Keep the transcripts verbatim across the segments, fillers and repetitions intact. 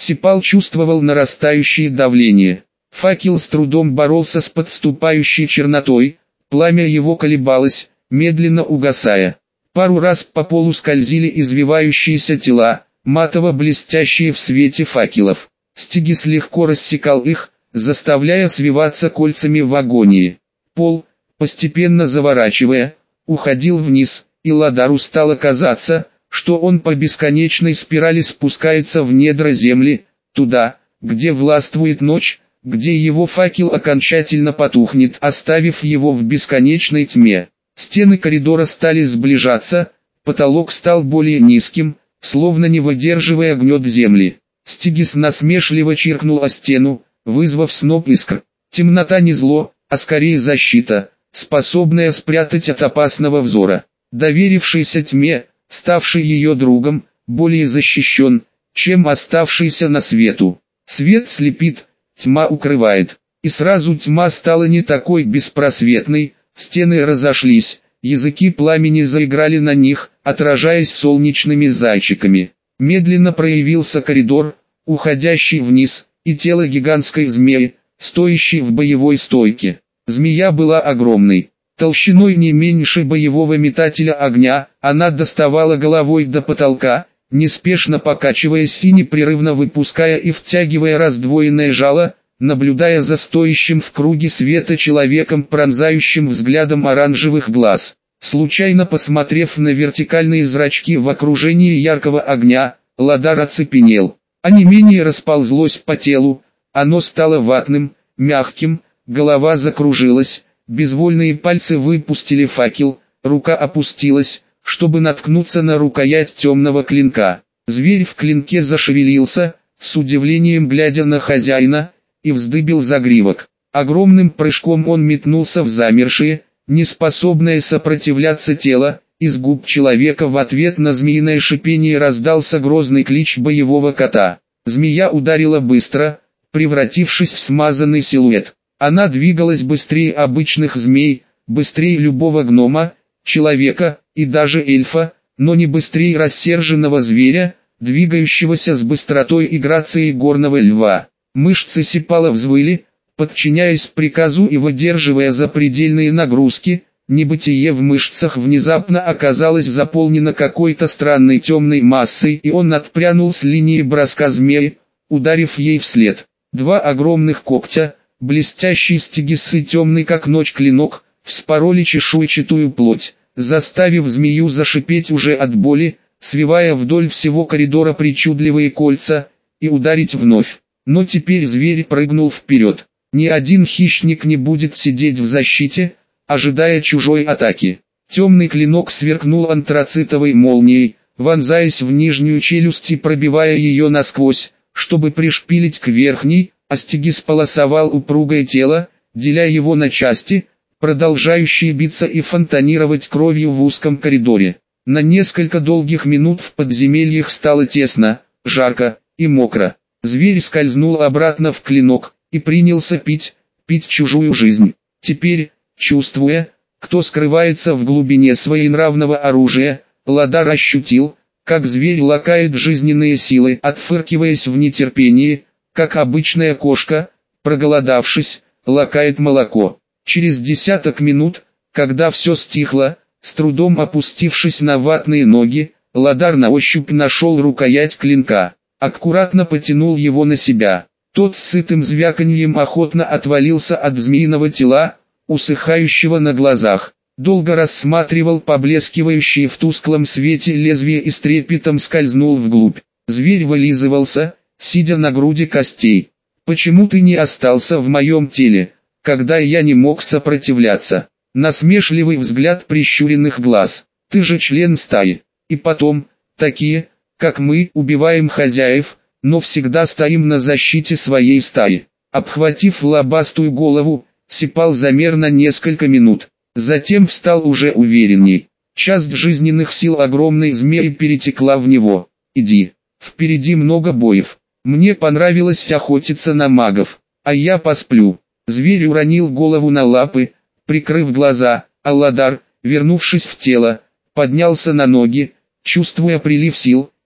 Сипал чувствовал нарастающее давление. Факел с трудом боролся с подступающей чернотой, пламя его колебалось, медленно угасая. Пару раз по полу скользили извивающиеся тела, матово-блестящие в свете факелов. Стигис легко рассекал их, заставляя свиваться кольцами в агонии. Пол, постепенно заворачивая, уходил вниз, и Ладару стало казаться, что он по бесконечной спирали спускается в недра земли, туда, где властвует ночь, где его факел окончательно потухнет, оставив его в бесконечной тьме. Стены коридора стали сближаться, потолок стал более низким, словно не выдерживая гнет земли. Стигис насмешливо чиркнул о стену, вызвав сноп искр. Темнота не зло, а скорее защита, способная спрятать от опасного взора. Доверившийся тьме, ставший ее другом, более защищен, чем оставшийся на свету. Свет слепит, тьма укрывает. И сразу тьма стала не такой беспросветной, стены разошлись, языки пламени заиграли на них, отражаясь солнечными зайчиками. Медленно проявился коридор, уходящий вниз, и тело гигантской змеи, стоящей в боевой стойке. Змея была огромной, толщиной не меньше боевого метателя огня, она доставала головой до потолка, неспешно покачиваясь и непрерывно выпуская и втягивая раздвоенное жало, наблюдая за стоящим в круге света человеком, пронзающим взглядом оранжевых глаз. Случайно посмотрев на вертикальные зрачки в окружении яркого огня, Ладар оцепенел. Онемение расползлось по телу, оно стало ватным, мягким, голова закружилась, безвольные пальцы выпустили факел, рука опустилась, чтобы наткнуться на рукоять темного клинка. Зверь в клинке зашевелился, с удивлением глядя на хозяина, и вздыбил загривок. Огромным прыжком он метнулся в замершее, неспособное сопротивляться тело, из губ человека в ответ на змеиное шипение раздался грозный клич боевого кота. Змея ударила быстро, превратившись в смазанный силуэт. Она двигалась быстрее обычных змей, быстрее любого гнома, человека и даже эльфа, но не быстрее рассерженного зверя, двигающегося с быстротой и грацией горного льва. Мышцы Сипала взвыли, подчиняясь приказу и выдерживая запредельные нагрузки. Небытие в мышцах внезапно оказалось заполнено какой-то странной темной массой, и он отпрянул с линии броска змеи, ударив ей вслед. Два огромных когтя, блестящий стигисы темный как ночь клинок, вспороли чешуйчатую плоть, заставив змею зашипеть уже от боли, свивая вдоль всего коридора причудливые кольца, и ударить вновь. Но теперь зверь прыгнул вперед. Ни один хищник не будет сидеть в защите, ожидая чужой атаки. Темный клинок сверкнул антрацитовой молнией, вонзаясь в нижнюю челюсть и пробивая ее насквозь, чтобы пришпилить к верхней, а стигис полосовал упругое тело, деля его на части, продолжающие биться и фонтанировать кровью в узком коридоре. На несколько долгих минут в подземельях стало тесно, жарко и мокро. Зверь скользнул обратно в клинок и принялся пить, пить чужую жизнь. Теперь, чувствуя, кто скрывается в глубине своенравного оружия, Ладар ощутил, как зверь лакает жизненные силы, отфыркиваясь в нетерпении, как обычная кошка, проголодавшись, лакает молоко. Через десяток минут, когда все стихло, с трудом опустившись на ватные ноги, Ладар на ощупь нашел рукоять клинка, аккуратно потянул его на себя. Тот с сытым звяканьем охотно отвалился от змеиного тела, усыхающего на глазах. Долго рассматривал поблескивающие в тусклом свете лезвие и с трепетом скользнул вглубь. Зверь вылизывался, сидя на груди костей. «Почему ты не остался в моем теле, когда я не мог сопротивляться?» Насмешливый взгляд прищуренных глаз. «Ты же член стаи. И потом, такие, как мы, убиваем хозяев, но всегда стоим на защите своей стаи». Обхватив лобастую голову, Сипал замер на несколько минут. Затем встал уже уверенней. Часть жизненных сил огромной змеи перетекла в него. «Иди, впереди много боев. Мне понравилось охотиться на магов, а я посплю». Зверь уронил голову на лапы, прикрыв глаза, а Ладар, вернувшись в тело, поднялся на ноги, чувствуя прилив сил,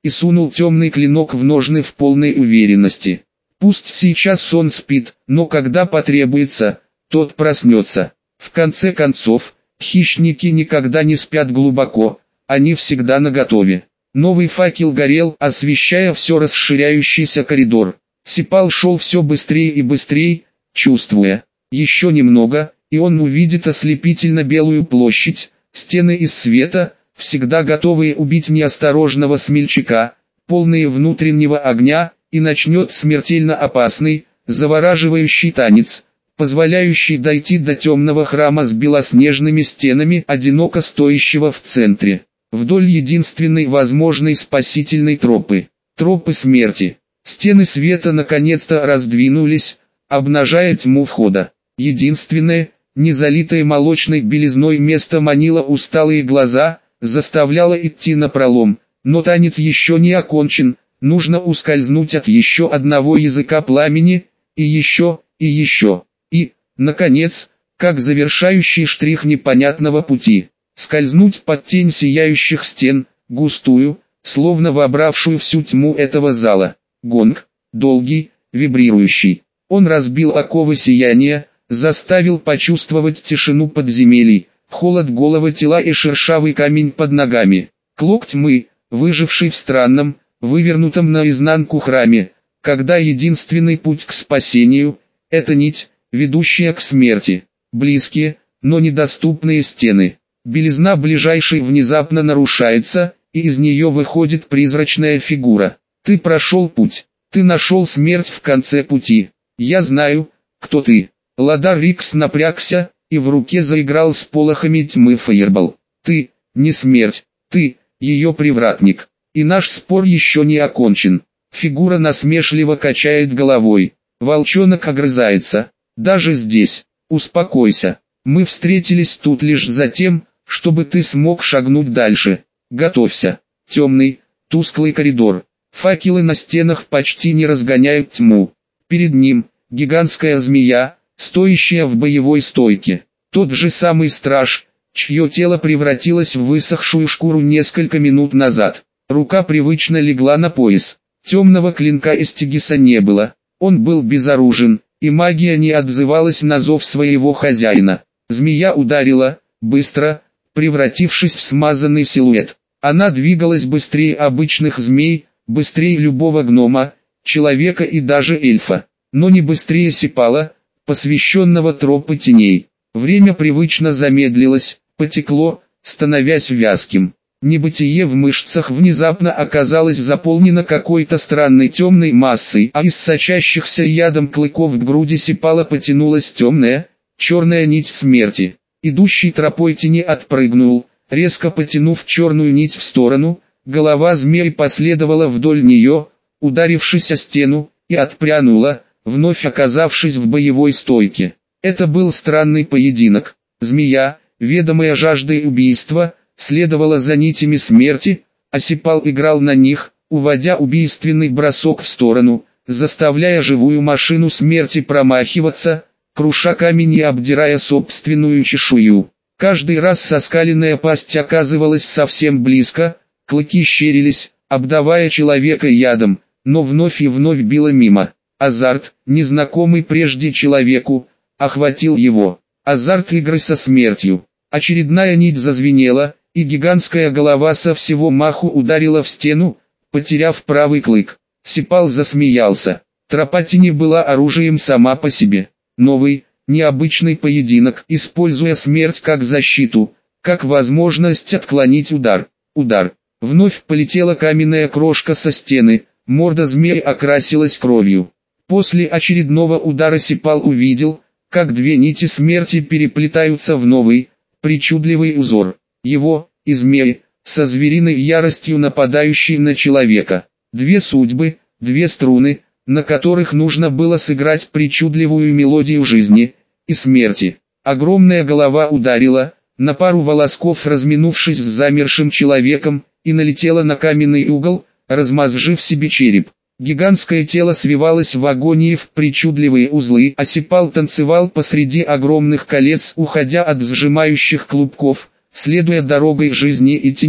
и сунул темный клинок в ножны в полной уверенности. Пусть сейчас он спит, но когда потребуется, тот проснется. В конце концов, хищники никогда не спят глубоко, они всегда наготове. Новый факел горел, освещая все расширяющийся коридор. Сипал шел все быстрее и быстрее, чувствуя, еще немного, и он увидит ослепительно белую площадь, стены из света, всегда готовые убить неосторожного смельчака, полные внутреннего огня, и начнет смертельно опасный, завораживающий танец, позволяющий дойти до темного храма с белоснежными стенами, одиноко стоящего в центре, вдоль единственной возможной спасительной тропы, тропы смерти. Стены света наконец-то раздвинулись, обнажая тьму входа. Единственное, не залитое молочной белизной место манило усталые глаза, заставляло идти напролом, но танец еще не окончен, нужно ускользнуть от еще одного языка пламени, и еще, и еще, и, наконец, как завершающий штрих непонятного пути, скользнуть под тень сияющих стен, густую, словно вобравшую всю тьму этого зала. Гонг, долгий, вибрирующий. Он разбил оковы сияния, заставил почувствовать тишину подземелий, холод голого тела и шершавый камень под ногами. Клок тьмы, выживший в странном, вывернутом наизнанку храме, когда единственный путь к спасению – это нить, ведущая к смерти. Близкие, но недоступные стены. Белизна ближайшей внезапно нарушается, и из нее выходит призрачная фигура. Ты прошел путь, ты нашел смерть в конце пути. Я знаю, кто ты. Ладар Рикс напрягся, и в руке заиграл с полохами тьмы фаербол. Ты, не смерть, ты, ее привратник. И наш спор еще не окончен. Фигура насмешливо качает головой. Волчонок огрызается. Даже здесь. Успокойся. Мы встретились тут лишь за тем, чтобы ты смог шагнуть дальше. Готовься. Темный, тусклый коридор. Факелы на стенах почти не разгоняют тьму. Перед ним гигантская змея, стоящая в боевой стойке. Тот же самый страж, чье тело превратилось в высохшую шкуру несколько минут назад. Рука привычно легла на пояс. Темного клинка Эстигиса не было. Он был безоружен, и магия не отзывалась на зов своего хозяина. Змея ударила, быстро, превратившись в смазанный силуэт. Она двигалась быстрее обычных змей, быстрее любого гнома, человека и даже эльфа. Но не быстрее Сипала, посвященного тропы теней. Время привычно замедлилось, потекло, становясь вязким. Небытие в мышцах внезапно оказалось заполнено какой-то странной темной массой, а из сочащихся ядом клыков к груди Сипала потянулась темная, черная нить смерти. Идущий тропой тени отпрыгнул, резко потянув черную нить в сторону, голова змеи последовала вдоль нее, ударившись о стену, и отпрянула, вновь оказавшись в боевой стойке. Это был странный поединок. Змея, ведомая жаждой убийства, следовала за нитями смерти, а Сипал играл на них, уводя убийственный бросок в сторону, заставляя живую машину смерти промахиваться, круша камень и обдирая собственную чешую. Каждый раз соскаленная пасть оказывалась совсем близко, клыки щерились, обдавая человека ядом, но вновь и вновь била мимо. Азарт, незнакомый прежде человеку, охватил его. Азарт игры со смертью. Очередная нить зазвенела, и гигантская голова со всего маху ударила в стену, потеряв правый клык. Сипал засмеялся. Тропа тени была оружием сама по себе. Новый, необычный поединок, используя смерть как защиту, как возможность отклонить удар. Удар. Вновь полетела каменная крошка со стены, морда змеи окрасилась кровью. После очередного удара Сипал увидел, как две нити смерти переплетаются в новый, причудливый узор. Его, и змеи, со звериной яростью нападающей на человека. Две судьбы, две струны, на которых нужно было сыграть причудливую мелодию жизни и смерти. Огромная голова ударила, на пару волосков разминувшись с замершим человеком, и налетела на каменный угол, размозжив себе череп. Гигантское тело свивалось в агонии в причудливые узлы, а Сипал танцевал посреди огромных колец, уходя от сжимающих клубков, следуя дорогой жизни и тени,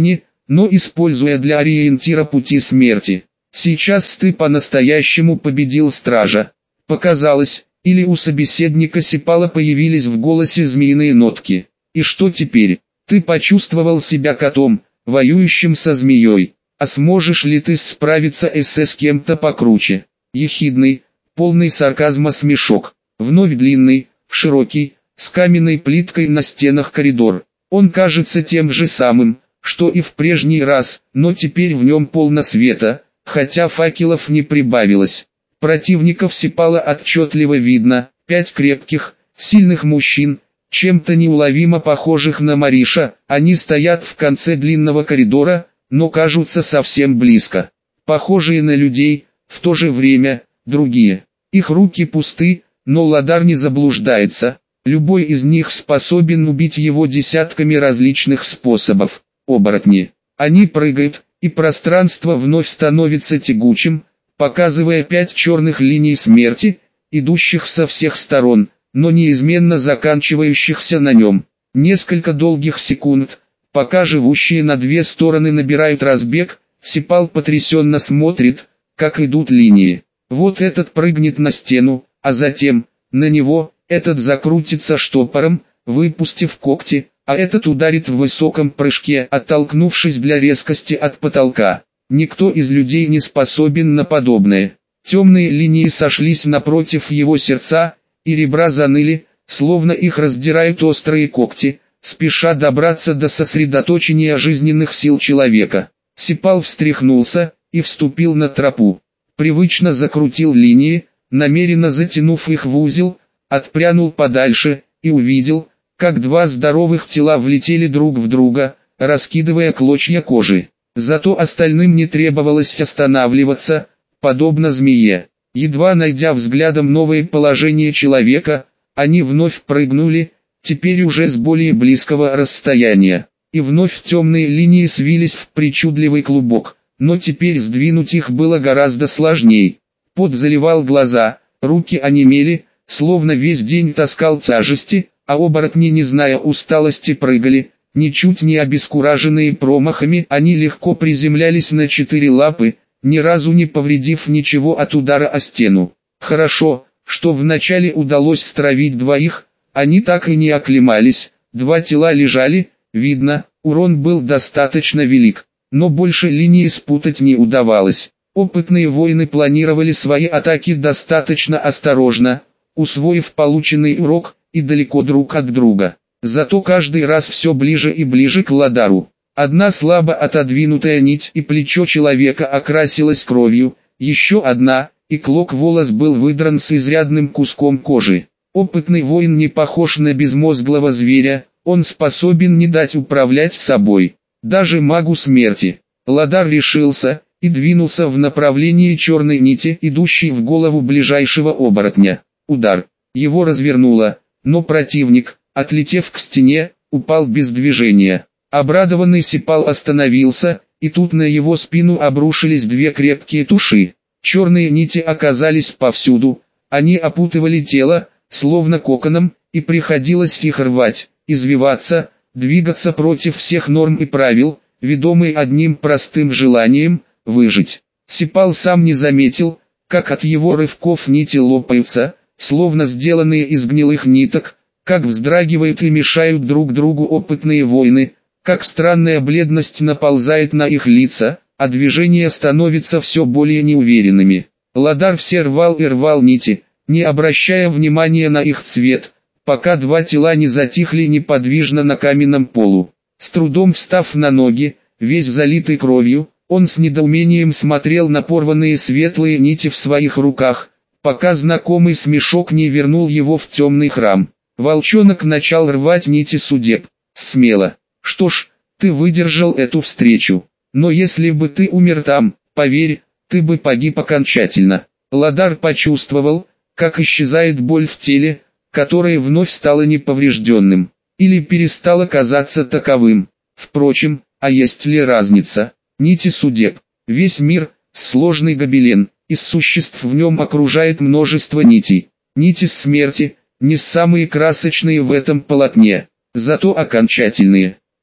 но используя для ориентира пути смерти. Сейчас ты по-настоящему победил стража. Показалось, или у собеседника Сипала появились в голосе змеиные нотки. И что теперь? Ты почувствовал себя котом, воюющим со змеей. А сможешь ли ты справиться с кем-то покруче? Ехидный, полный сарказма смешок. Вновь длинный, широкий, с каменной плиткой на стенах коридор. Он кажется тем же самым, что и в прежний раз, но теперь в нем полно света, хотя факелов не прибавилось. Противников Сипала отчетливо видно, пять крепких, сильных мужчин, чем-то неуловимо похожих на Мариша, они стоят в конце длинного коридора, но кажутся совсем близко. Похожие на людей, в то же время, другие. Их руки пусты, но Ладар не заблуждается. Любой из них способен убить его десятками различных способов. Оборотни. Они прыгают, и пространство вновь становится тягучим, показывая пять черных линий смерти, идущих со всех сторон, но неизменно заканчивающихся на нем. Несколько долгих секунд, пока живущие на две стороны набирают разбег, Сипал потрясенно смотрит, как идут линии. Вот этот прыгнет на стену, а затем, на него, этот закрутится штопором, выпустив когти, а этот ударит в высоком прыжке, оттолкнувшись для резкости от потолка. Никто из людей не способен на подобное. Темные линии сошлись напротив его сердца, и ребра заныли, словно их раздирают острые когти, спеша добраться до сосредоточения жизненных сил человека. Сипал встряхнулся и вступил на тропу. Привычно закрутил линии, намеренно затянув их в узел, отпрянул подальше и увидел, как два здоровых тела влетели друг в друга, раскидывая клочья кожи. Зато остальным не требовалось останавливаться, подобно змее. Едва найдя взглядом новое положение человека, они вновь прыгнули, теперь уже с более близкого расстояния. И вновь темные линии свились в причудливый клубок, но теперь сдвинуть их было гораздо сложней. Пот заливал глаза, руки онемели, словно весь день таскал тяжести, а оборотни, не зная усталости, прыгали. Ничуть не обескураженные промахами, они легко приземлялись на четыре лапы, ни разу не повредив ничего от удара о стену. Хорошо, что вначале удалось стравить двоих, они так и не оклемались, два тела лежали, видно, урон был достаточно велик, но больше линии спутать не удавалось. Опытные воины планировали свои атаки достаточно осторожно, усвоив полученный урок, и далеко друг от друга. Зато каждый раз все ближе и ближе к Ладару. Одна слабо отодвинутая нить и плечо человека окрасилось кровью, еще одна, и клок волос был выдран с изрядным куском кожи. Опытный воин не похож на безмозглого зверя, он способен не дать управлять собой, даже магу смерти. Ладар решился и двинулся в направлении черной нити, идущей в голову ближайшего оборотня. Удар. Его развернуло, но противник, отлетев к стене, упал без движения. Обрадованный Сипал остановился, и тут на его спину обрушились две крепкие туши. Черные нити оказались повсюду, они опутывали тело, словно коконом, и приходилось их рвать, извиваться, двигаться против всех норм и правил, ведомый одним простым желанием – выжить. Сипал сам не заметил, как от его рывков нити лопаются, словно сделанные из гнилых ниток, как вздрагивают и мешают друг другу опытные воины, как странная бледность наползает на их лица, а движения становятся все более неуверенными. Ладар все рвал и рвал нити, не обращая внимания на их цвет, пока два тела не затихли неподвижно на каменном полу. С трудом встав на ноги, весь залитый кровью, он с недоумением смотрел на порванные светлые нити в своих руках, пока знакомый смешок не вернул его в темный храм. Волчонок начал рвать нити судеб. Смело. Что ж, ты выдержал эту встречу. Но если бы ты умер там, поверь, ты бы погиб окончательно. Ладар почувствовал, как исчезает боль в теле, которое вновь стало неповрежденным. Или перестало казаться таковым. Впрочем, а есть ли разница? Нити судеб. Весь мир – сложный гобелен, из существ в нем окружает множество нитей. Нити смерти – не самые красочные в этом полотне, зато окончательные.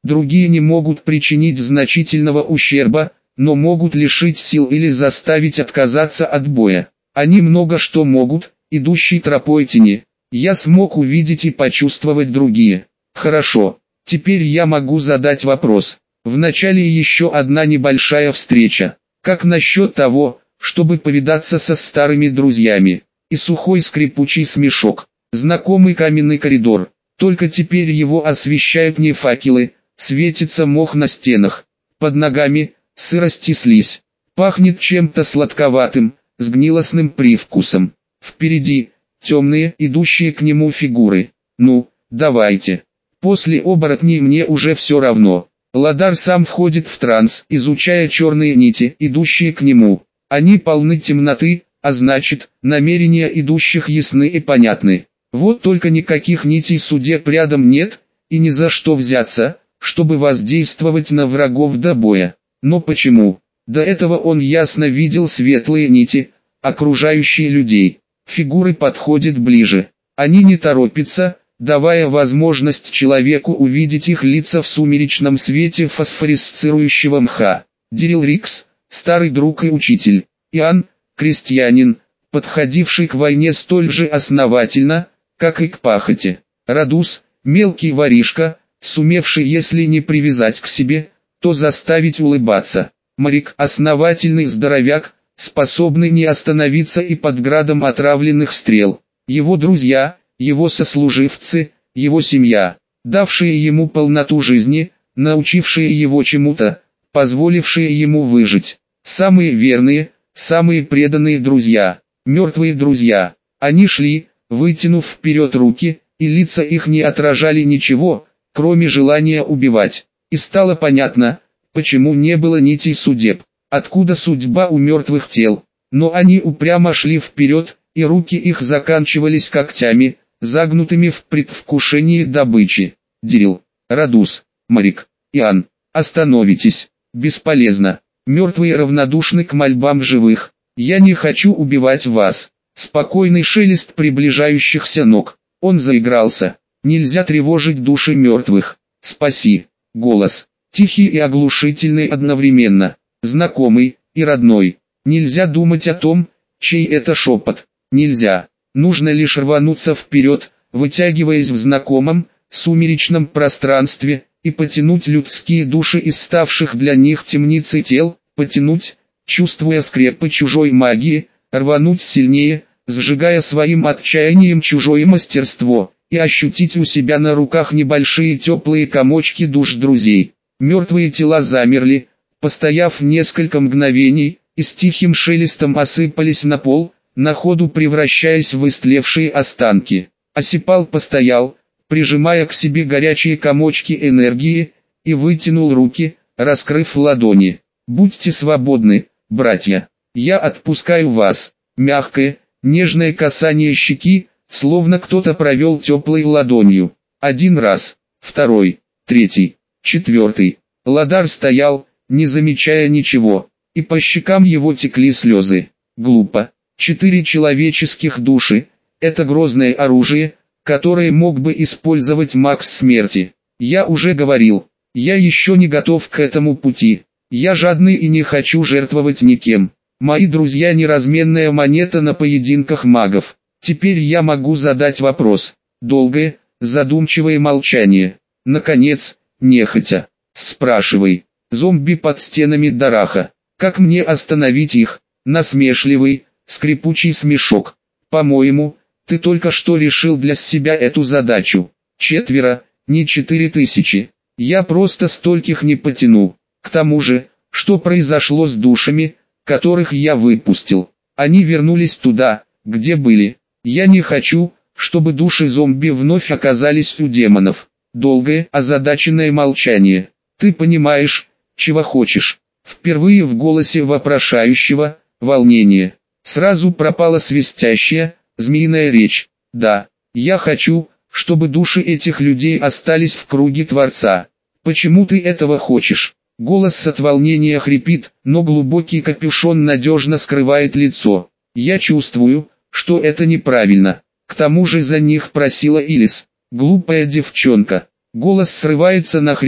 Другие не могут причинить значительного ущерба, но могут лишить сил или заставить отказаться от боя. Они много что могут, идущий тропой тени. Я смог увидеть и почувствовать другие. Хорошо, теперь я могу задать вопрос. Вначале еще одна небольшая встреча. Как насчет того, чтобы повидаться со старыми друзьями? И сухой скрипучий смешок. Знакомый каменный коридор. Только теперь его освещают не факелы, светится мох на стенах. Под ногами сырость и слизь. Пахнет чем-то сладковатым, с гнилостным привкусом. Впереди темные, идущие к нему фигуры. Ну, давайте. После оборотней мне уже все равно. Ладар сам входит в транс, изучая черные нити, идущие к нему. Они полны темноты, а значит, намерения идущих ясны и понятны. Вот только никаких нитей судеб рядом нет, и ни за что взяться, чтобы воздействовать на врагов до боя. Но почему? До этого он ясно видел светлые нити, окружающие людей. Фигуры подходят ближе. Они не торопятся, давая возможность человеку увидеть их лица в сумеречном свете фосфорисцирующего мха. Дирил Рикс, старый друг и учитель. Иоанн, крестьянин, подходивший к войне столь же основательно, как и к пахоте. Радус, мелкий воришка, сумевший если не привязать к себе, то заставить улыбаться. Марик, основательный здоровяк, способный не остановиться и под градом отравленных стрел. Его друзья, его сослуживцы, его семья, давшие ему полноту жизни, научившие его чему-то, позволившие ему выжить. Самые верные, самые преданные друзья, мертвые друзья. Они шли, вытянув вперед руки, и лица их не отражали ничего, кроме желания убивать. И стало понятно, почему не было нитей судеб, откуда судьба у мертвых тел. Но они упрямо шли вперед, и руки их заканчивались когтями, загнутыми в предвкушении добычи. Дирил, Радус, Марик, Иоанн, остановитесь, бесполезно. Мертвые равнодушны к мольбам живых. Я не хочу убивать вас. Спокойный шелест приближающихся ног. Он заигрался. Нельзя тревожить души мертвых. Спаси. Голос. Тихий и оглушительный одновременно. Знакомый и родной. Нельзя думать о том, чей это шепот. Нельзя. Нужно лишь рвануться вперед, вытягиваясь в знакомом, сумеречном пространстве, и потянуть людские души из ставших для них темницей тел, потянуть, чувствуя скрепы чужой магии, рвануть сильнее, сжигая своим отчаянием чужое мастерство, и ощутить у себя на руках небольшие теплые комочки душ друзей. Мертвые тела замерли, постояв несколько мгновений, и с тихим шелестом осыпались на пол, на ходу превращаясь в истлевшие останки. Осипал постоял, прижимая к себе горячие комочки энергии, и вытянул руки, раскрыв ладони. «Будьте свободны, братья, я отпускаю вас». Мягкое, нежное касание щеки, словно кто-то провел теплой ладонью. Один раз, второй, третий, четвертый. Ладар стоял, не замечая ничего, и по щекам его текли слезы. Глупо. Четыре человеческих души – это грозное оружие, которое мог бы использовать маг смерти. Я уже говорил, я еще не готов к этому пути. Я жадный и не хочу жертвовать никем. Мои друзья не разменная монета на поединках магов. Теперь я могу задать вопрос. Долгое, задумчивое молчание. Наконец, нехотя. Спрашивай. Зомби под стенами Дараха. Как мне остановить их? Насмешливый, скрипучий смешок. По-моему, ты только что решил для себя эту задачу. Четверо, не четыре тысячи. Я просто стольких не потяну. К тому же, что произошло с душами, которых я выпустил? Они вернулись туда, где были. Я не хочу, чтобы души зомби вновь оказались у демонов. Долгое, озадаченное молчание. Ты понимаешь, чего хочешь? Впервые в голосе вопрошающего, волнение. Сразу пропала свистящая, змеиная речь. Да, я хочу, чтобы души этих людей остались в круге Творца. Почему ты этого хочешь? Голос от волнения хрипит, но глубокий капюшон надежно скрывает лицо. Я чувствую, что это неправильно. К тому же за них просила Илис. Глупая девчонка. Голос срывается на хрип,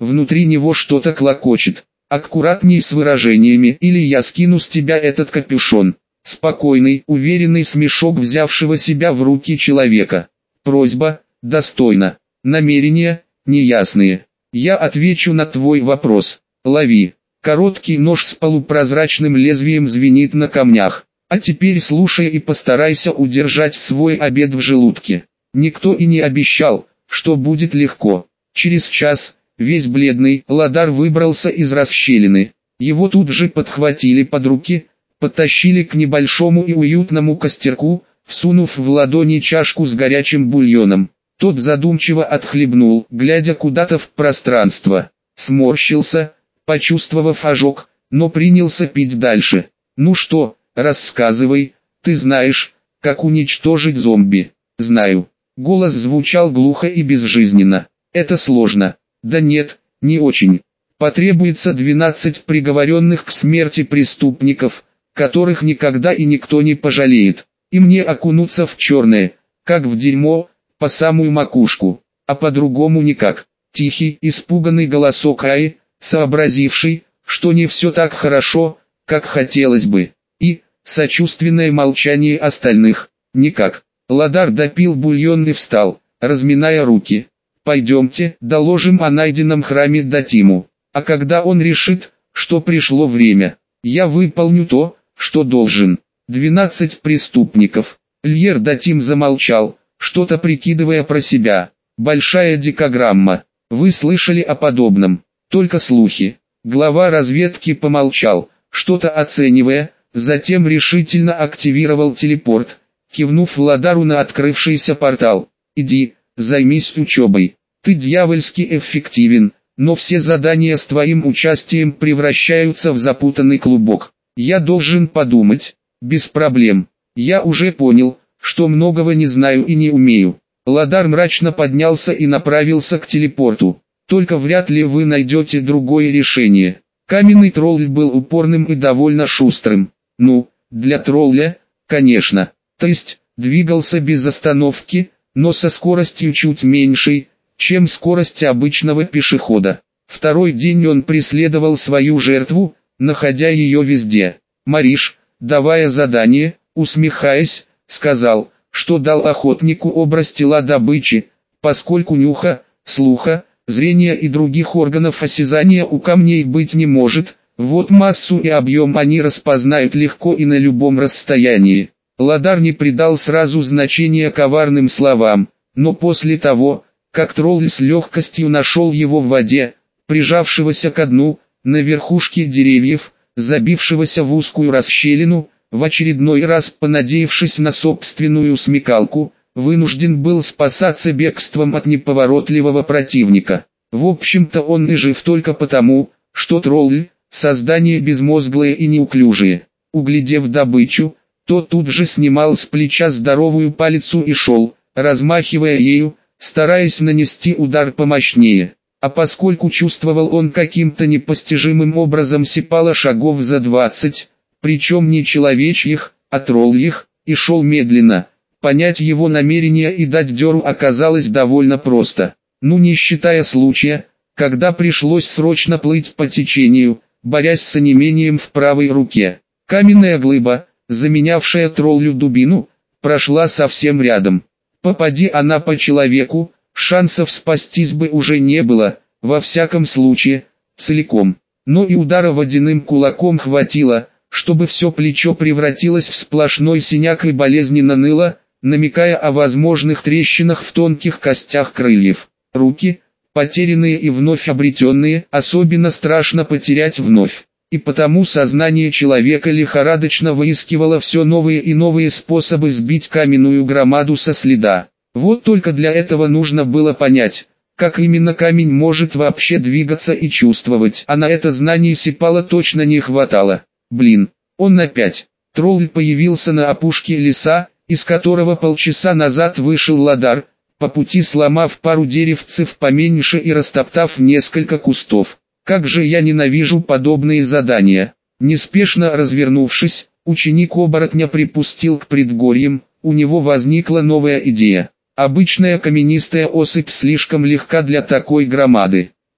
внутри него что-то клокочет. Аккуратней с выражениями, или я скину с тебя этот капюшон. Спокойный, уверенный смешок взявшего себя в руки человека. Просьба, достойна. Намерения, неясные. Я отвечу на твой вопрос. Лови. Короткий нож с полупрозрачным лезвием звенит на камнях. А теперь слушай и постарайся удержать свой обед в желудке. Никто и не обещал, что будет легко. Через час, весь бледный, Ладар выбрался из расщелины. Его тут же подхватили под руки, потащили к небольшому и уютному костерку, всунув в ладони чашку с горячим бульоном. Тот задумчиво отхлебнул, глядя куда-то в пространство. Сморщился, почувствовав ожог, но принялся пить дальше. «Ну что, рассказывай, ты знаешь, как уничтожить зомби?» «Знаю». Голос звучал глухо и безжизненно. «Это сложно». «Да нет, не очень. Потребуется двенадцать приговоренных к смерти преступников, которых никогда и никто не пожалеет. И мне окунуться в черное, как в дерьмо, по самую макушку, а по-другому никак». Тихий, испуганный голосок Аи, сообразивший, что не все так хорошо, как хотелось бы, и сочувственное молчание остальных. «Никак». Ладар допил бульон и встал, разминая руки. «Пойдемте, доложим о найденном храме Датиму. А когда он решит, что пришло время, я выполню то, что должен». Двенадцать преступников. Льер Датим замолчал, что-то прикидывая про себя. Большая дикограмма. Вы слышали о подобном? Только слухи. Глава разведки помолчал, что-то оценивая, затем решительно активировал телепорт, кивнув Ладару на открывшийся портал. «Иди, займись учебой. Ты дьявольски эффективен, но все задания с твоим участием превращаются в запутанный клубок. Я должен подумать». «Без проблем. Я уже понял, что многого не знаю и не умею». Ладар мрачно поднялся и направился к телепорту. «Только вряд ли вы найдете другое решение». Каменный тролль был упорным и довольно шустрым. Ну, для тролля, конечно. То есть, двигался без остановки, но со скоростью чуть меньшей, чем скорость обычного пешехода. Второй день он преследовал свою жертву, находя ее везде. Мариш, давая задание, усмехаясь, сказал, что дал охотнику образ тела добычи, поскольку нюха, слуха, зрения и других органов осязания у камней быть не может, вот массу и объем они распознают легко и на любом расстоянии. Ладар не придал сразу значения коварным словам, но после того, как тролль с легкостью нашел его в воде, прижавшегося ко дну, на верхушке деревьев, забившегося в узкую расщелину, в очередной раз понадеявшись на собственную смекалку, вынужден был спасаться бегством от неповоротливого противника. В общем-то он и жив только потому, что тролль – создание безмозглое и неуклюжее. Углядев добычу, тот тут же снимал с плеча здоровую палицу и шел, размахивая ею, стараясь нанести удар помощнее. А поскольку чувствовал он каким-то непостижимым образом сипало шагов за двадцать, причем не человечьих, а тролльих, и шел медленно, понять его намерения и дать дёру оказалось довольно просто. Ну не считая случая, когда пришлось срочно плыть по течению, борясь с онемением в правой руке. Каменная глыба, заменявшая троллю дубину, прошла совсем рядом. Попади она по человеку, шансов спастись бы уже не было, во всяком случае, целиком. Но и удара водяным кулаком хватило, чтобы все плечо превратилось в сплошной синяк и болезненно ныло, намекая о возможных трещинах в тонких костях крыльев. Руки, потерянные и вновь обретенные, особенно страшно потерять вновь. И потому сознание человека лихорадочно выискивало все новые и новые способы сбить каменную громаду со следа. Вот только для этого нужно было понять, как именно камень может вообще двигаться и чувствовать, а на это знание Сипала точно не хватало. Блин, он опять. Тролль появился на опушке леса, из которого полчаса назад вышел Ладар, по пути сломав пару деревцев поменьше и растоптав несколько кустов. Как же я ненавижу подобные задания. Неспешно развернувшись, ученик оборотня припустил к предгорьям, у него возникла новая идея. Обычная каменистая осыпь слишком легка для такой громады.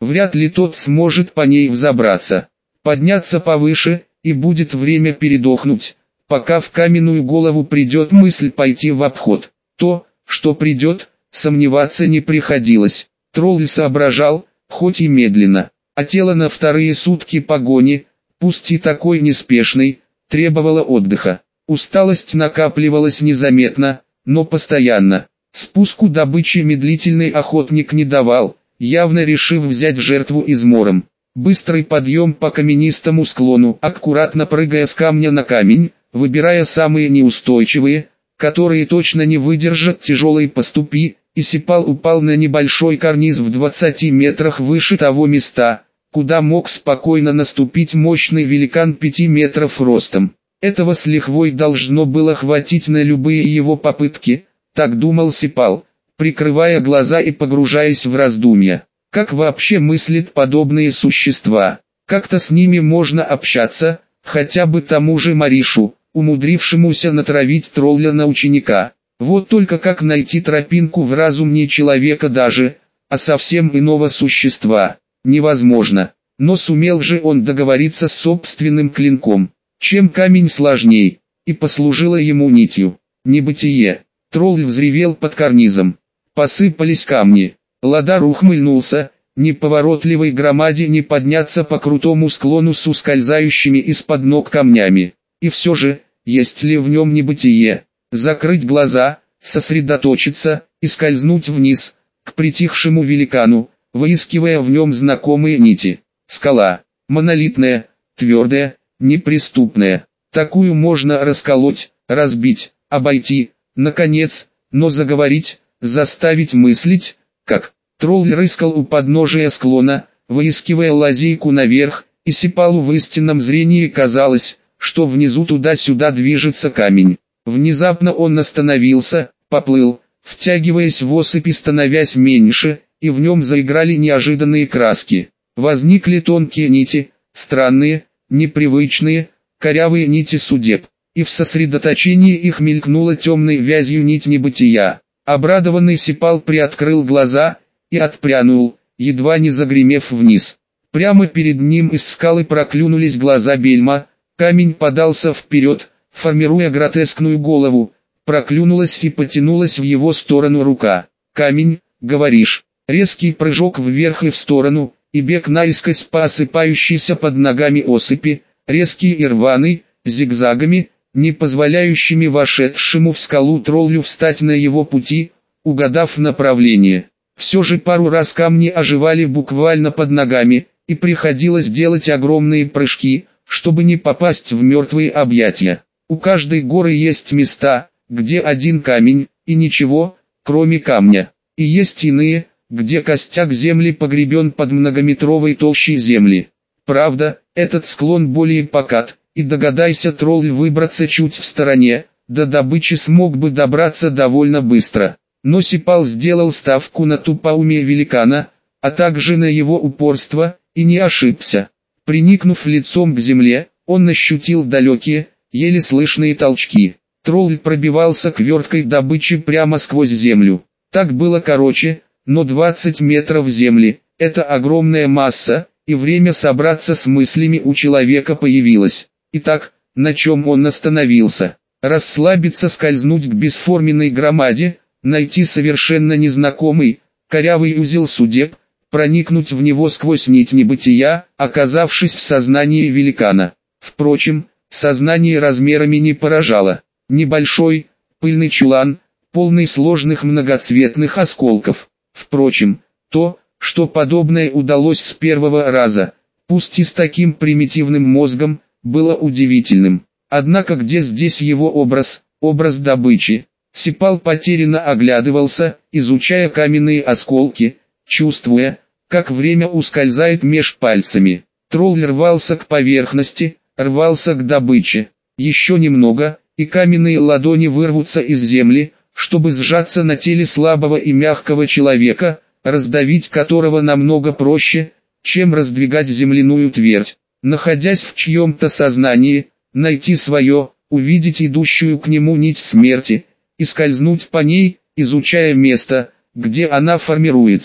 вряд ли тот сможет по ней взобраться. Подняться повыше, и будет время передохнуть, пока в каменную голову придет мысль пойти в обход. То, что придет, сомневаться не приходилось. Тролль соображал, хоть и медленно, а тело на вторые сутки погони, пусть и такой неспешной, требовало отдыха. Усталость накапливалась незаметно, но постоянно. Спуску добычи медлительный охотник не давал, явно решив взять жертву измором. Быстрый подъем по каменистому склону, аккуратно прыгая с камня на камень, выбирая самые неустойчивые, которые точно не выдержат тяжелой поступи, и Сипал упал на небольшой карниз в двадцати метрах выше того места, куда мог спокойно наступить мощный великан пяти метров ростом. Этого с лихвой должно было хватить на любые его попытки, так думал Сипал, прикрывая глаза и погружаясь в раздумья. Как вообще мыслят подобные существа? Как-то с ними можно общаться, хотя бы тому же Маришу, умудрившемуся натравить тролля на ученика. Вот только как найти тропинку в разум не человека даже, а совсем иного существа, невозможно. Но сумел же он договориться с собственным клинком. Чем камень сложней, и послужила ему нитью. Небытие. Тролль взревел под карнизом. Посыпались камни. Ладар ухмыльнулся, неповоротливой громаде не подняться по крутому склону с ускользающими из-под ног камнями. И все же, есть ли в нем небытие? Закрыть глаза, сосредоточиться и скользнуть вниз, к притихшему великану, выискивая в нем знакомые нити. Скала. Монолитная, твердая, неприступная. Такую можно расколоть, разбить, обойти, наконец, но заговорить, заставить мыслить, как. Тролль рыскал у подножия склона, выискивая лазейку наверх, и Сипалу в истинном зрении казалось, что внизу туда-сюда движется камень. Внезапно он остановился, поплыл, втягиваясь в осыпь и становясь меньше, и в нем заиграли неожиданные краски. Возникли тонкие нити, странные, непривычные, корявые нити судеб, и в сосредоточении их мелькнула темной вязью нить небытия. Обрадованный Сипал приоткрыл глаза и отпрянул, едва не загремев вниз. Прямо перед ним из скалы проклюнулись глаза бельма, камень подался вперед, формируя гротескную голову, проклюнулась и потянулась в его сторону рука. «Камень, говоришь?» Резкий прыжок вверх и в сторону, и бег наискось по осыпающейся под ногами осыпи, резкий и рваный, зигзагами, не позволяющими вошедшему в скалу троллю встать на его пути, угадав направление. Все же пару раз камни оживали буквально под ногами, и приходилось делать огромные прыжки, чтобы не попасть в мертвые объятия. У каждой горы есть места, где один камень, и ничего, кроме камня. И есть иные, где костяк земли погребен под многометровой толщей земли. Правда, этот склон более покат, и догадайся тролль выбраться чуть в стороне, до добычи смог бы добраться довольно быстро. Но Сипал сделал ставку на тупоумие великана, а также на его упорство, и не ошибся. Приникнув лицом к земле, он ощутил далекие, еле слышные толчки. Тролль пробивался к верткой добыче прямо сквозь землю. Так было короче, но двадцать метров земли – это огромная масса, и время собраться с мыслями у человека появилось. Итак, на чем он остановился? Расслабиться, скользнуть к бесформенной громаде, найти совершенно незнакомый, корявый узел судеб, проникнуть в него сквозь нить небытия, оказавшись в сознании великана. Впрочем, сознание размерами не поражало. Небольшой, пыльный чулан, полный сложных многоцветных осколков. Впрочем, то, что подобное удалось с первого раза, пусть и с таким примитивным мозгом, было удивительным. Однако где здесь его образ, образ добычи? Сипал потерянно оглядывался, изучая каменные осколки, чувствуя, как время ускользает меж пальцами. Тролль рвался к поверхности, рвался к добыче. Еще немного, и каменные ладони вырвутся из земли, чтобы сжаться на теле слабого и мягкого человека, раздавить которого намного проще, чем раздвигать земляную твердь. Находясь в чьем-то сознании, найти свое, увидеть идущую к нему нить смерти, и скользнуть по ней, изучая место, где она формируется.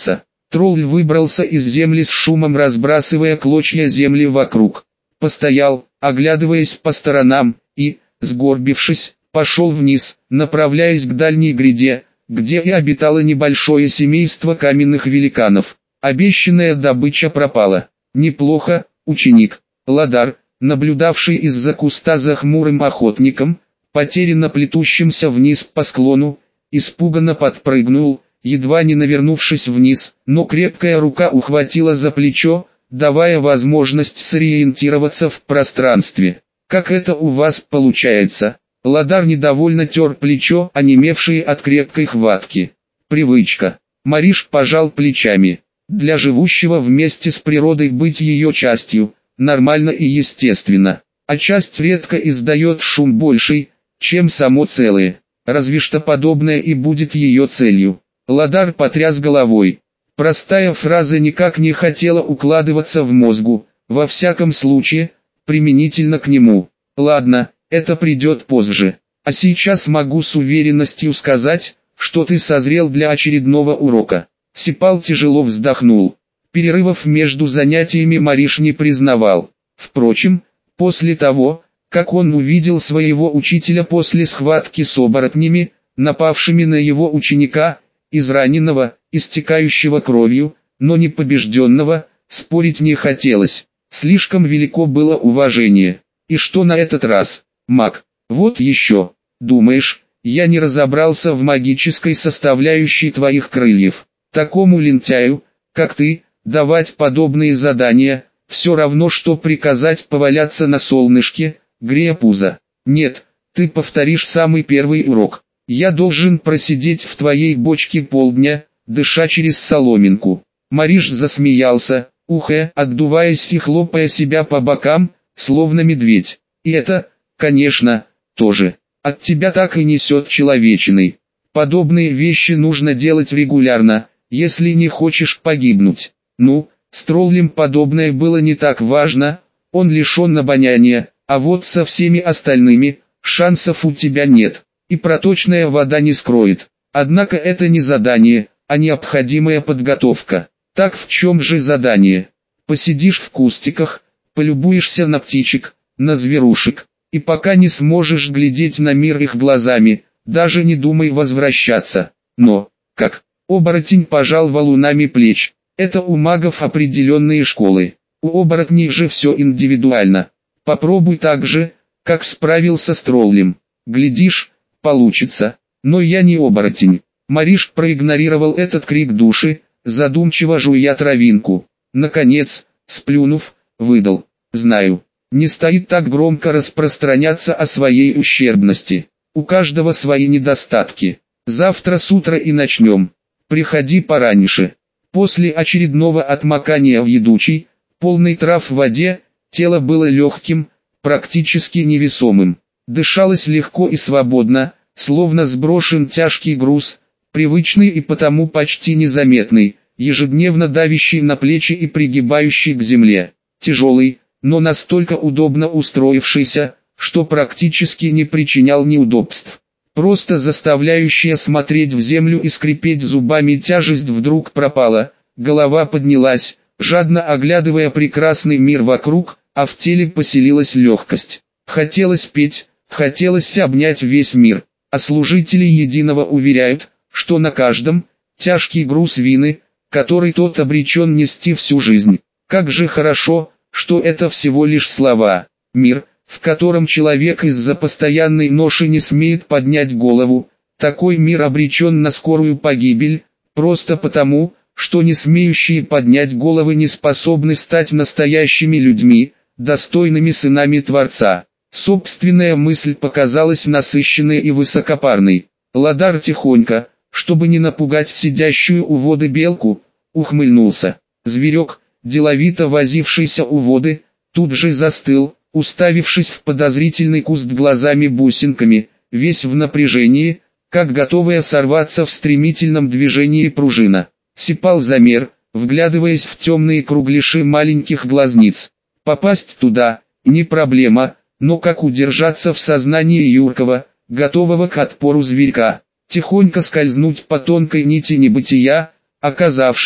Тролль выбрался из земли с шумом, разбрасывая клочья земли вокруг. Постоял, оглядываясь по сторонам, и, сгорбившись, пошел вниз, направляясь к дальней гряде, где и обитало небольшое семейство каменных великанов. Обещанная добыча пропала. Неплохо, ученик. Ладар, наблюдавший из-за куста за хмурым охотником, потерянно плетущимся вниз по склону, испуганно подпрыгнул, едва не навернувшись вниз, но крепкая рука ухватила за плечо, давая возможность сориентироваться в пространстве. «Как это у вас получается?» Ладар недовольно тер плечо, онемевшее от крепкой хватки. «Привычка». Мариш пожал плечами. «Для живущего вместе с природой быть ее частью, нормально и естественно. А часть редко издает шум больший, чем само целое. Разве что подобное и будет ее целью». Ладар потряс головой. Простая фраза никак не хотела укладываться в мозгу, во всяком случае, применительно к нему. «Ладно, это придет позже. А сейчас могу с уверенностью сказать, что ты созрел для очередного урока». Сипал тяжело вздохнул. Перерывов между занятиями Мариш не признавал. Впрочем, после того, как он увидел своего учителя после схватки с оборотнями, напавшими на его ученика, израненного, истекающего кровью, но не побежденного, спорить не хотелось. Слишком велико было уважение. И что на этот раз, маг? Вот еще. Думаешь, я не разобрался в магической составляющей твоих крыльев? Такому лентяю, как ты, давать подобные задания, все равно что приказать поваляться на солнышке, грея пузо. Нет, ты повторишь самый первый урок. Я должен просидеть в твоей бочке полдня, дыша через соломинку. Мариш засмеялся, ухая, отдуваясь и хлопая себя по бокам, словно медведь. И это, конечно, тоже. От тебя так и несет человечиной. Подобные вещи нужно делать регулярно, если не хочешь погибнуть. Ну, с троллем подобное было не так важно, он лишен обоняния, а вот со всеми остальными, шансов у тебя нет, и проточная вода не скроет. Однако это не задание, а необходимая подготовка. Так в чем же задание? Посидишь в кустиках, полюбуешься на птичек, на зверушек, и пока не сможешь глядеть на мир их глазами, даже не думай возвращаться. Но, как? Оборотень пожал валунами плеч. Это у магов определенные школы. У оборотней же все индивидуально. Попробуй так же, как справился с троллем. Глядишь, получится. Но я не оборотень. Мариш проигнорировал этот крик души, задумчиво жуя травинку. Наконец, сплюнув, выдал. Знаю. Не стоит так громко распространяться о своей ущербности. У каждого свои недостатки. Завтра с утра и начнем. Приходи пораньше. После очередного отмокания в едучей, полной трав в воде, тело было легким, практически невесомым. Дышалось легко и свободно, словно сброшен тяжкий груз, привычный и потому почти незаметный, ежедневно давящий на плечи и пригибающий к земле. Тяжелый, но настолько удобно устроившийся, что практически не причинял неудобств. Просто заставляющая смотреть в землю и скрипеть зубами тяжесть вдруг пропала, голова поднялась, жадно оглядывая прекрасный мир вокруг, а в теле поселилась легкость. Хотелось петь, хотелось обнять весь мир, а служители единого уверяют, что на каждом тяжкий груз вины, который тот обречен нести всю жизнь. Как же хорошо, что это всего лишь слова. Мир, в котором человек из-за постоянной ноши не смеет поднять голову, такой мир обречен на скорую погибель, просто потому, что не смеющие поднять головы не способны стать настоящими людьми, достойными сынами Творца. Собственная мысль показалась насыщенной и высокопарной. Ладар тихонько, чтобы не напугать сидящую у воды белку, ухмыльнулся. Зверек, деловито возившийся у воды, тут же застыл, уставившись в подозрительный куст глазами-бусинками, весь в напряжении, как готовая сорваться в стремительном движении пружина. Сипал замер, вглядываясь в темные кругляши маленьких глазниц. Попасть туда – не проблема, но как удержаться в сознании юркого, готового к отпору зверька? Тихонько скользнуть по тонкой нити небытия, оказавшись,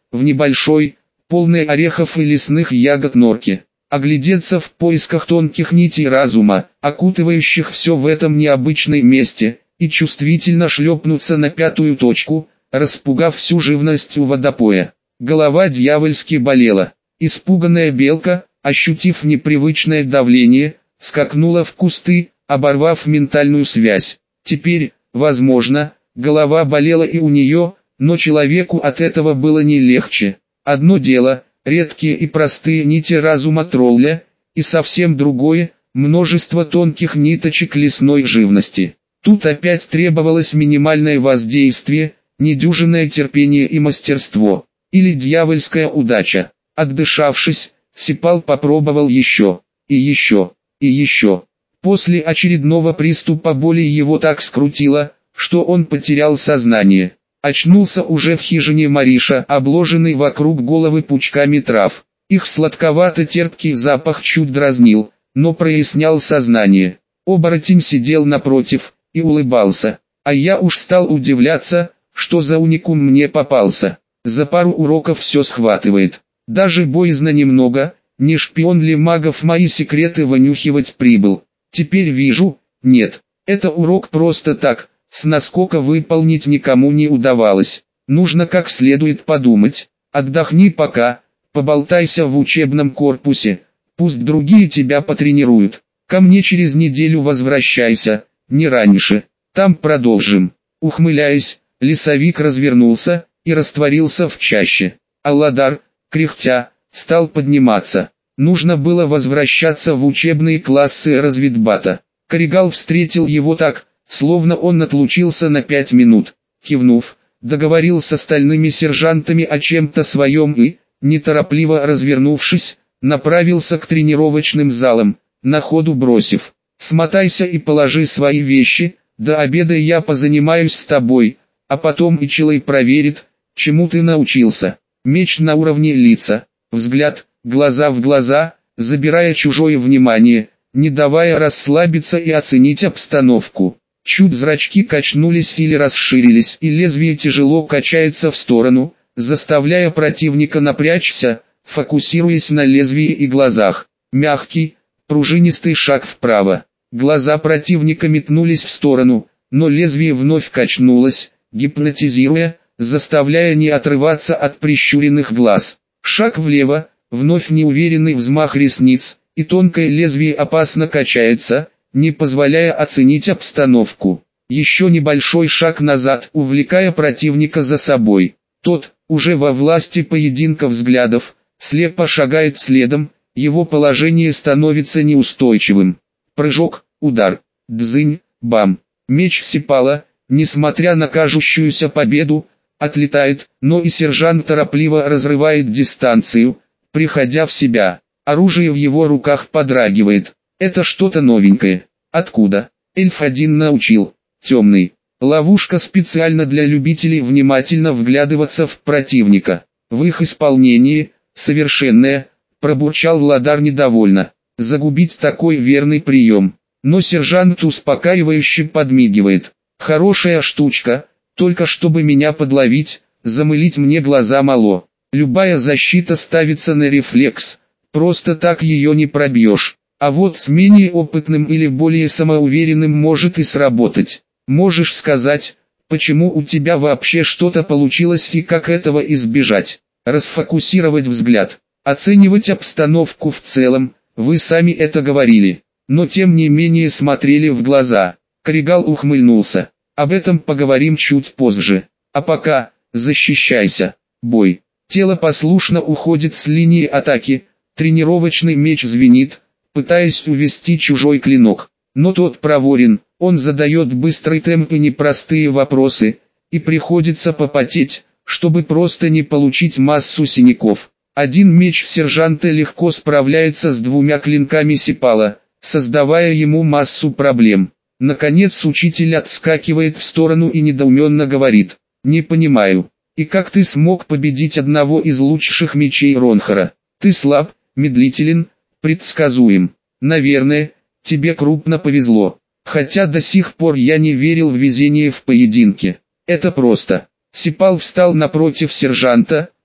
в небольшой, полной орехов и лесных ягод норке. Оглядеться в поисках тонких нитей разума, окутывающих все в этом необычном месте, и чувствительно шлепнуться на пятую точку, распугав всю живность у водопоя. Голова дьявольски болела. Испуганная белка, ощутив непривычное давление, скакнула в кусты, оборвав ментальную связь. Теперь, возможно, голова болела и у нее, но человеку от этого было не легче. Одно дело – редкие и простые нити разума тролля, и совсем другое – множество тонких ниточек лесной живности. Тут опять требовалось минимальное воздействие, недюжинное терпение и мастерство, или дьявольская удача. Отдышавшись, Сипал попробовал еще, и еще, и еще. После очередного приступа боли его так скрутило, что он потерял сознание. Очнулся уже в хижине Мариша, обложенный вокруг головы пучками трав. Их сладковато-терпкий запах чуть дразнил, но прояснял сознание. Оборотень сидел напротив и улыбался, а я уж стал удивляться, что за уникум мне попался. За пару уроков все схватывает. Даже боязно немного, не шпион ли магов мои секреты вынюхивать прибыл. Теперь вижу, нет, это урок просто так, с наскока выполнить никому не удавалось. Нужно как следует подумать. Отдохни пока, поболтайся в учебном корпусе, пусть другие тебя потренируют. Ко мне через неделю возвращайся, не раньше, там продолжим. Ухмыляясь, лесовик развернулся и растворился в чаще. Алладар, кряхтя, стал подниматься. Нужно было возвращаться в учебные классы разведбата. Коригал встретил его так, словно он отлучился на пять минут. Кивнув, договорил с остальными сержантами о чем-то своем и, неторопливо развернувшись, направился к тренировочным залам, на ходу бросив: «Смотайся и положи свои вещи, до обеда я позанимаюсь с тобой, а потом и Ичилай проверит, чему ты научился». Меч на уровне лица, взгляд, глаза в глаза, забирая чужое внимание, не давая расслабиться и оценить обстановку. Чуть зрачки качнулись или расширились, и лезвие тяжело качается в сторону, заставляя противника напрячься, фокусируясь на лезвии и глазах. Мягкий, пружинистый шаг вправо. Глаза противника метнулись в сторону, но лезвие вновь качнулось, гипнотизируя, заставляя не отрываться от прищуренных глаз. Шаг влево, вновь неуверенный взмах ресниц, и тонкое лезвие опасно качается, не позволяя оценить обстановку. Еще небольшой шаг назад, увлекая противника за собой. Тот, уже во власти поединка взглядов, слепо шагает следом, его положение становится неустойчивым. Прыжок, удар, дзынь, бам. Меч Сипала, несмотря на кажущуюся победу, отлетает, но и сержант торопливо разрывает дистанцию, приходя в себя. Оружие в его руках подрагивает. Это что-то новенькое. Откуда? Эльф один научил. Темный. Ловушка специально для любителей внимательно вглядываться в противника. В их исполнении, совершенная, пробурчал Владар недовольно. Загубить такой верный прием. Но сержант успокаивающе подмигивает. Хорошая штучка, только чтобы меня подловить, замылить мне глаза мало. Любая защита ставится на рефлекс, просто так ее не пробьешь. А вот с менее опытным или более самоуверенным может и сработать. Можешь сказать, почему у тебя вообще что-то получилось и как этого избежать? Расфокусировать взгляд, оценивать обстановку в целом, вы сами это говорили, но тем не менее смотрели в глаза. Коригал ухмыльнулся. Об этом поговорим чуть позже. А пока, защищайся. Бой. Тело послушно уходит с линии атаки, тренировочный меч звенит, пытаясь увести чужой клинок. Но тот проворен, он задает быстрый темп и непростые вопросы, и приходится попотеть, чтобы просто не получить массу синяков. Один меч сержанта легко справляется с двумя клинками Сипала, создавая ему массу проблем. Наконец учитель отскакивает в сторону и недоуменно говорит: «Не понимаю, и как ты смог победить одного из лучших мечей Ронхара? Ты слаб, медлителен, предсказуем. Наверное, тебе крупно повезло. Хотя до сих пор я не верил в везение в поединке. Это просто». Сипал встал напротив сержанта,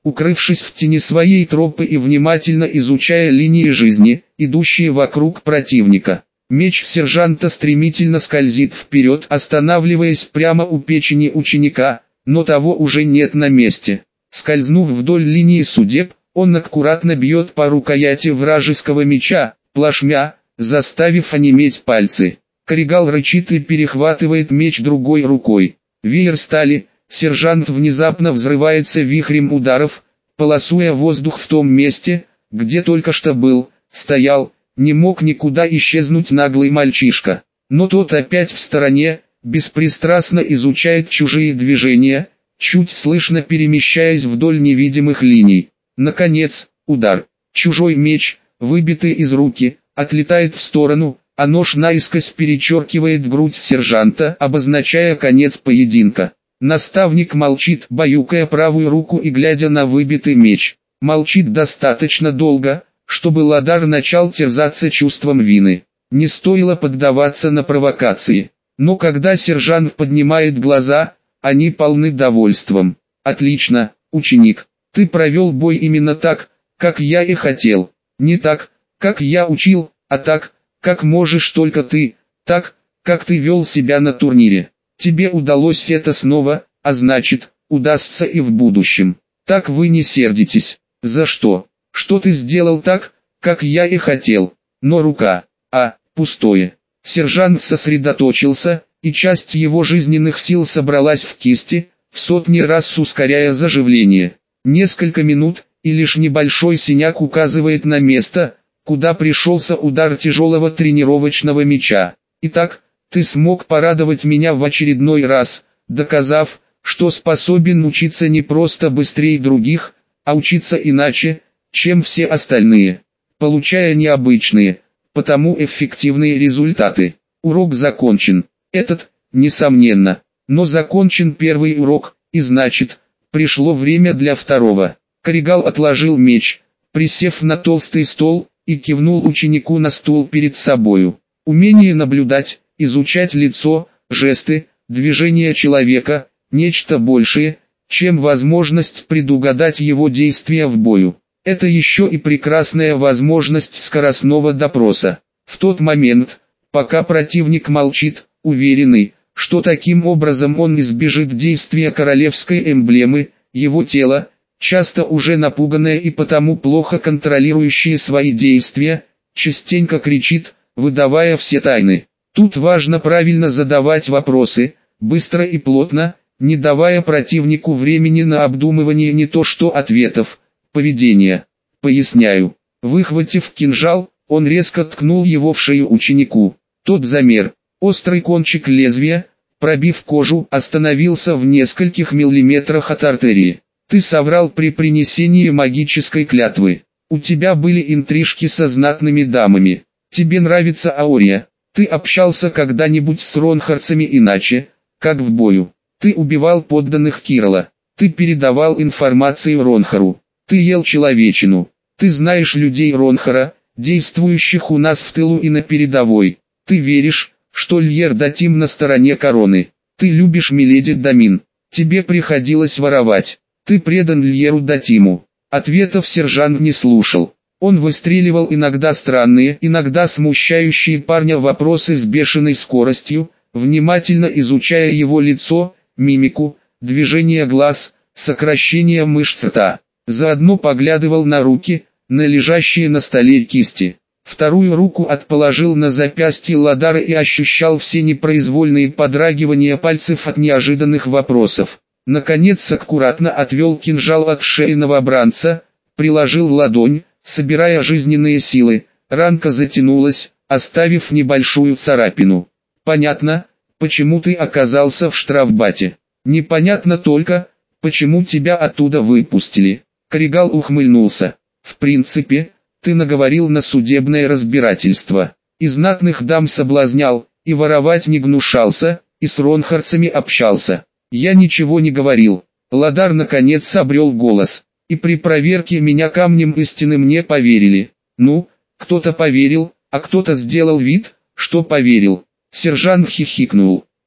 укрывшись в тени своей тропы и внимательно изучая линии жизни, идущие вокруг противника. Меч сержанта стремительно скользит вперед, останавливаясь прямо у печени ученика, но того уже нет на месте. Скользнув вдоль линии судеб, он аккуратно бьет по рукояти вражеского меча, плашмя, заставив онеметь пальцы. Коригал рычит и перехватывает меч другой рукой. Веер стали, сержант внезапно взрывается вихрем ударов, полосуя воздух в том месте, где только что был, стоял, не мог никуда исчезнуть наглый мальчишка. Но тот опять в стороне, беспристрастно изучает чужие движения, чуть слышно перемещаясь вдоль невидимых линий. Наконец, удар. Чужой меч, выбитый из руки, отлетает в сторону, а нож наискось перечеркивает грудь сержанта, обозначая конец поединка. Наставник молчит, баюкая правую руку и глядя на выбитый меч. Молчит достаточно долго, чтобы Ладар начал терзаться чувством вины. Не стоило поддаваться на провокации. Но когда сержант поднимает глаза, они полны довольством. «Отлично, ученик. Ты провел бой именно так, как я и хотел. Не так, как я учил, а так, как можешь только ты, так, как ты вел себя на турнире. Тебе удалось это снова, а значит, удастся и в будущем. Так вы не сердитесь. За что? Что ты сделал так, как я и хотел? Но рука, а, пустое». Сержант сосредоточился, и часть его жизненных сил собралась в кисти, в сотни раз ускоряя заживление. Несколько минут, и лишь небольшой синяк указывает на место, куда пришелся удар тяжелого тренировочного мяча. Итак, ты смог порадовать меня в очередной раз, доказав, что способен учиться не просто быстрее других, а учиться иначе, чем все остальные, получая необычные, потому эффективные результаты. Урок закончен. Этот, несомненно, но закончен первый урок, и значит, пришло время для второго. Коригал отложил меч, присев на толстый стол, и кивнул ученику на стул перед собою. Умение наблюдать, изучать лицо, жесты, движения человека, нечто большее, чем возможность предугадать его действия в бою. Это еще и прекрасная возможность скоростного допроса. В тот момент, пока противник молчит, уверенный, что таким образом он избежит действия королевской эмблемы, его тело, часто уже напуганное и потому плохо контролирующее свои действия, частенько кричит, выдавая все тайны. Тут важно правильно задавать вопросы, быстро и плотно, не давая противнику времени на обдумывание не то что ответов, поведения. Поясняю. Выхватив кинжал, он резко ткнул его в шею ученику. Тот замер. Острый кончик лезвия, пробив кожу, остановился в нескольких миллиметрах от артерии. Ты соврал при принесении магической клятвы. У тебя были интрижки со знатными дамами. Тебе нравится Аория. Ты общался когда-нибудь с ронхарцами иначе, как в бою. Ты убивал подданных Кирла. Ты передавал информацию Ронхару. Ты ел человечину. Ты знаешь людей Ронхара, действующих у нас в тылу и на передовой. Ты веришь, что Льер Датим на стороне короны. Ты любишь Миледи Дамин. Тебе приходилось воровать. Ты предан Льеру Датиму. Ответов сержант не слушал. Он выстреливал иногда странные, иногда смущающие парня вопросы с бешеной скоростью, внимательно изучая его лицо, мимику, движение глаз, сокращение мышц рта. Заодно поглядывал на руки, на лежащие на столе кисти. Вторую руку отположил на запястье Ладара и ощущал все непроизвольные подрагивания пальцев от неожиданных вопросов. Наконец аккуратно отвел кинжал от шеи новобранца, приложил ладонь, собирая жизненные силы. Ранка затянулась, оставив небольшую царапину. Понятно, почему ты оказался в штрафбате. Непонятно только, почему тебя оттуда выпустили. Коригал ухмыльнулся. В принципе, ты наговорил на судебное разбирательство. И знатных дам соблазнял, и воровать не гнушался, и с ронхарцами общался. Я ничего не говорил. Ладар наконец обрел голос. И при проверке меня камнем истины мне поверили. Ну, кто-то поверил, а кто-то сделал вид, что поверил. Сержант хихикнул.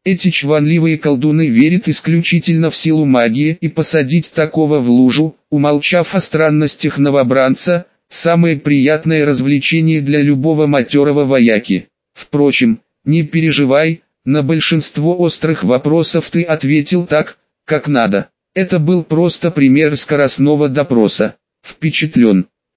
Эти чванливые колдуны верят исключительно в силу магии, и посадить такого в лужу, умолчав о странностях новобранца, самое приятное развлечение для любого матерого вояки. Впрочем, не переживай, на большинство острых вопросов ты ответил так, как надо. Это был просто пример скоростного допроса. Впечатлен.